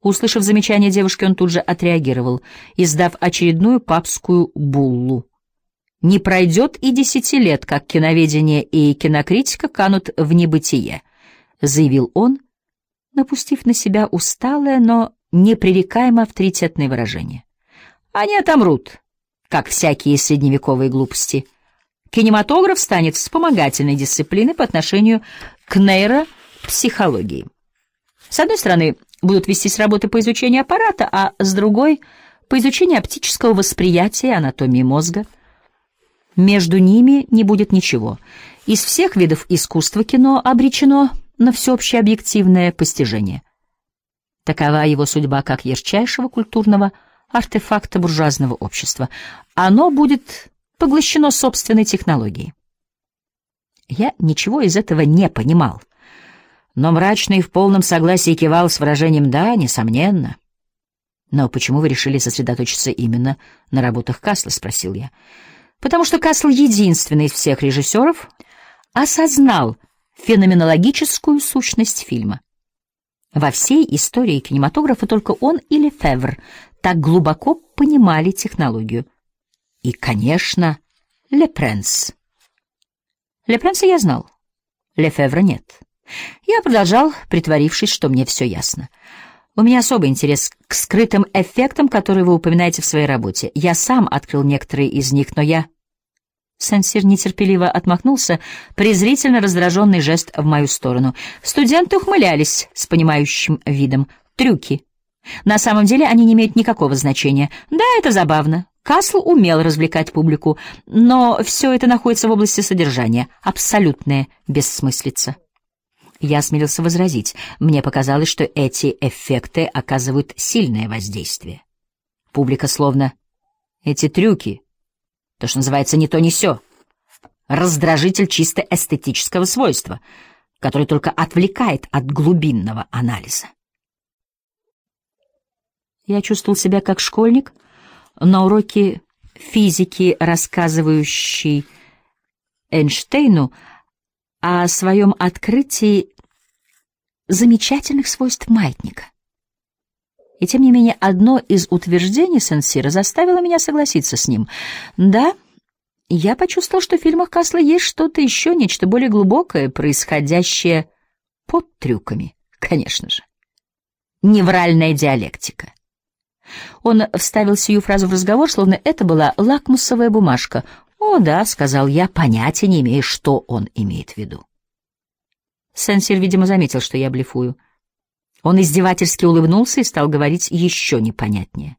Услышав замечание девушки, он тут же отреагировал, издав очередную папскую буллу. «Не пройдет и 10 лет, как киноведение и кинокритика канут в небытие», — заявил он, напустив на себя усталое, но непререкаемо авторитетное выражение. «Они отомрут, как всякие средневековые глупости. Кинематограф станет вспомогательной дисциплиной по отношению к нейропсихологии. С одной стороны, будут вестись работы по изучению аппарата, а с другой — по изучению оптического восприятия и анатомии мозга. Между ними не будет ничего. Из всех видов искусства кино обречено на всеобщее объективное постижение. Такова его судьба как ярчайшего культурного артефакта буржуазного общества. Оно будет поглощено собственной технологией». Я ничего из этого не понимал, но мрачно и в полном согласии кивал с выражением «да, несомненно». «Но почему вы решили сосредоточиться именно на работах Касла?» — спросил я. «Потому что Касл единственный из всех режиссеров осознал феноменологическую сущность фильма. Во всей истории кинематографа только он и Лефевр так глубоко понимали технологию. И, конечно, Лепренс. Лепренса я знал, Лефевра нет. Я продолжал, притворившись, что мне все ясно. У меня особый интерес к скрытым эффектам, которые вы упоминаете в своей работе. Я сам открыл некоторые из них, но я... Сен-Сир нетерпеливо отмахнулся, презрительно раздраженный жест в мою сторону. Студенты ухмылялись с понимающим видом. Трюки. На самом деле они не имеют никакого значения. Да, это забавно. Касл умел развлекать публику, но все это находится в области содержания. Абсолютная бессмыслица. Я осмелился возразить. Мне показалось, что эти эффекты оказывают сильное воздействие. Публика словно... Эти трюки... То, что называется «ни то, ни сё». Раздражитель чисто эстетического свойства, который только отвлекает от глубинного анализа. Я чувствовал себя как школьник на уроке физики, рассказывающий Эйнштейну о своем открытии замечательных свойств маятника. И тем не менее, одно из утверждений Сен-Сира заставило меня согласиться с ним. Да, я почувствовал, что в фильмах Касла есть что-то еще, нечто более глубокое, происходящее под трюками, конечно же. Невральная диалектика. Он вставил сию фразу в разговор, словно это была лакмусовая бумажка. «О, да», — сказал я, понятия не имея, что он имеет в виду. Сен-Сир, видимо, заметил, что я блефую. Он издевательски улыбнулся и стал говорить еще непонятнее.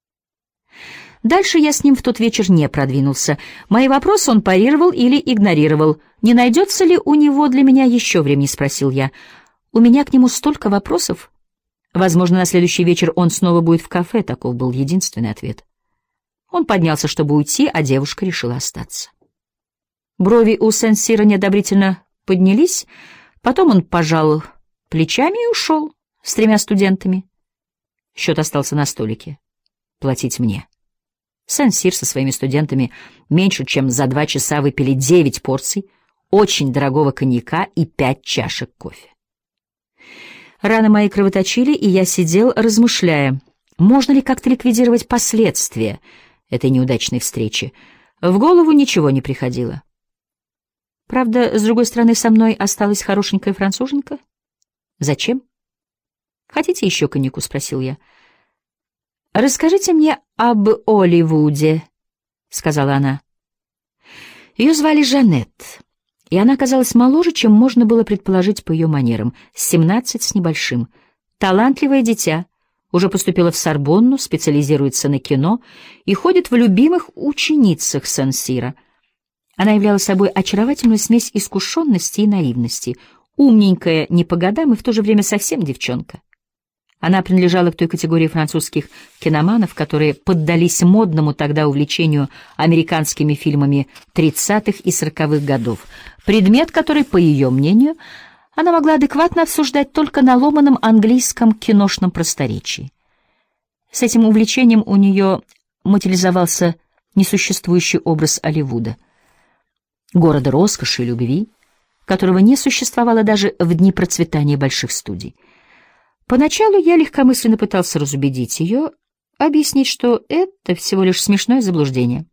Дальше я с ним в тот вечер не продвинулся. Мои вопросы он парировал или игнорировал. «Не найдется ли у него для меня еще времени?» — спросил я. «У меня к нему столько вопросов». Возможно, на следующий вечер он снова будет в кафе, таков был единственный ответ. Он поднялся, чтобы уйти, а девушка решила остаться. Брови у Сен-Сира неодобрительно поднялись, потом он пожал плечами и ушел с 3 студентами. Счет остался на столике. Платить мне. Сен-Сир со своими студентами меньше чем за 2 часа выпили 9 порций очень дорогого коньяка и 5 чашек кофе. Раны мои кровоточили, и я сидел, размышляя, можно ли как-то ликвидировать последствия этой неудачной встречи. В голову ничего не приходило. Правда, с другой стороны, со мной осталась хорошенькая француженка. Зачем? «Хотите еще коньяку?» — спросил я. «Расскажите мне об Оливуде», — сказала она. Ее звали Жанет, и она казалась моложе, чем можно было предположить по ее манерам, 17 с небольшим. Талантливое дитя, уже поступила в Сорбонну, специализируется на кино и ходит в любимых ученицах Сен-Сира. Она являла собой очаровательную смесь искушенности и наивности, умненькая не по годам и в то же время совсем девчонка. Она принадлежала к той категории французских киноманов, которые поддались модному тогда увлечению американскими фильмами 30-х и 40-х годов, предмет, который, по ее мнению, она могла адекватно обсуждать только на ломаном английском киношном просторечии. С этим увлечением у нее материализовался несуществующий образ Оливуда, города роскоши и любви, которого не существовало даже в дни процветания больших студий. Поначалу я легкомысленно пытался разубедить ее, объяснить, что это всего лишь смешное заблуждение.